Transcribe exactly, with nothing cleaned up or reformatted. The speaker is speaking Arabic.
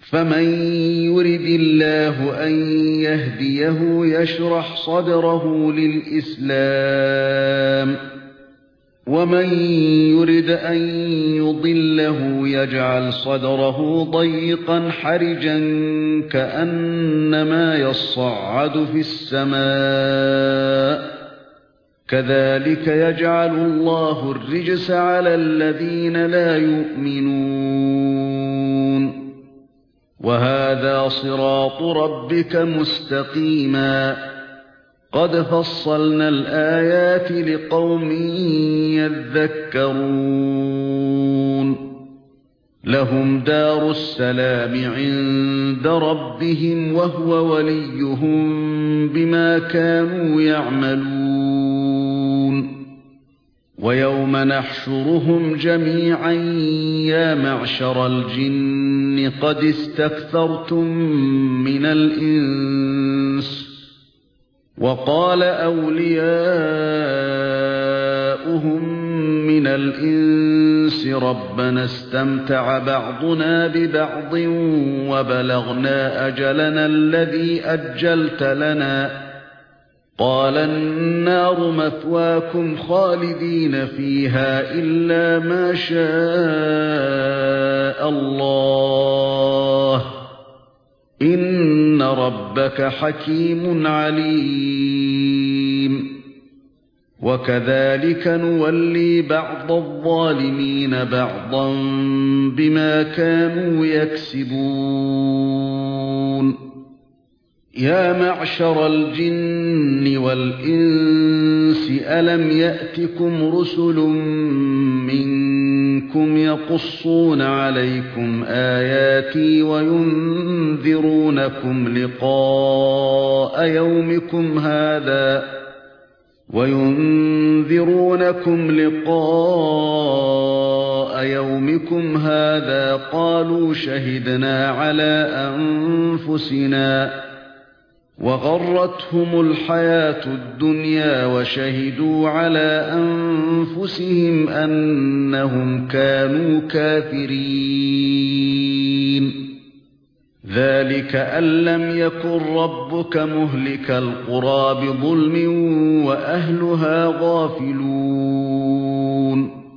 فَمَن يُرِدِ اللَّهُ أَن يَهْدِيَهُ يَشْرَحْ صَدْرَهُ لِلْإِسْلَامِ وَمَن يُرِدْ أَن يُضِلَّهُ يَجْعَلْ صَدْرَهُ ضَيِّقًا حَرَجًا كَأَنَّمَا يَصَّعَّدُ فِي السَّمَاءِ كَذَلِكَ يَجْعَلُ اللَّهُ الرِّجْسَ عَلَى الَّذِينَ لَا يُؤْمِنُونَ وَهَذَا صِرَاطُ رَبِّكَ مُسْتَقِيمًا قَدْ فَصَّلْنَا الْآيَاتِ لِقَوْمٍ يَذَّكَّرُونَ لَهُمْ دَارُ السَّلَامِ عِندَ رَبِّهِمْ وَهُوَ وَلِيُّهُم بِمَا كَانُوا يَعْمَلُونَ وَيَوْمَ نَحْشُرُهُمْ جَمِيعًا يَا مَعْشَرَ الْجِنِّ قَدِ اسْتَكْثَرْتُم مِّنَ الْإِنسِ وَقَالَ أَوْلِيَاؤُهُم مِّنَ الْإِنسِ رَبَّنَا اسْتَمْتَعَ بَعْضُنَا بِبَعْضٍ وَبَلَغْنَا أَجَلَنَا الَّذِي أَجَّلْتَ لَنَا قَالَ النَّارُ مَثْوَاكُمْ خَالِدِينَ فِيهَا إِلَّا مَا شَاءَ اللَّهُ إِنَّ رَبَّكَ حَكِيمٌ عَلِيمٌ وَكَذَلِكَ نُوَلِّي بَعْضَ الظَّالِمِينَ بَعْضًا بِمَا كَانُوا يَكْسِبُونَ يَا مَعْشَرَ الْجِنِّ وَالْإِنسِ أَلَمْ يَأْتِكُمْ رُسُلٌ مِّنكُمْ يَقُصُّونَ عَلَيْكُمْ آيَاتِي وَيُنذِرُونَكُمْ لِقَاءَ يَوْمِكُمْ هَٰذَا وَيُنذِرُونَكُمْ لِقَاءَ يَوْمِكُمْ هَٰذَا قَالُوا شَهِدْنَا عَلَىٰ أَنفُسِنَا وَغَرَّتْهُمُ الْحَيَاةُ الدُّنْيَا وَشَهِدُوا عَلَىٰ أَنفُسِهِمْ أَنَّهُمْ كَانُوا كَافِرِينَ ذَلِكَ أَن لَّمْ يَكُن رَّبُّكَ مُهْلِكَ الْقُرَىٰ بِظُلْمٍ وَأَهْلُهَا غَافِلُونَ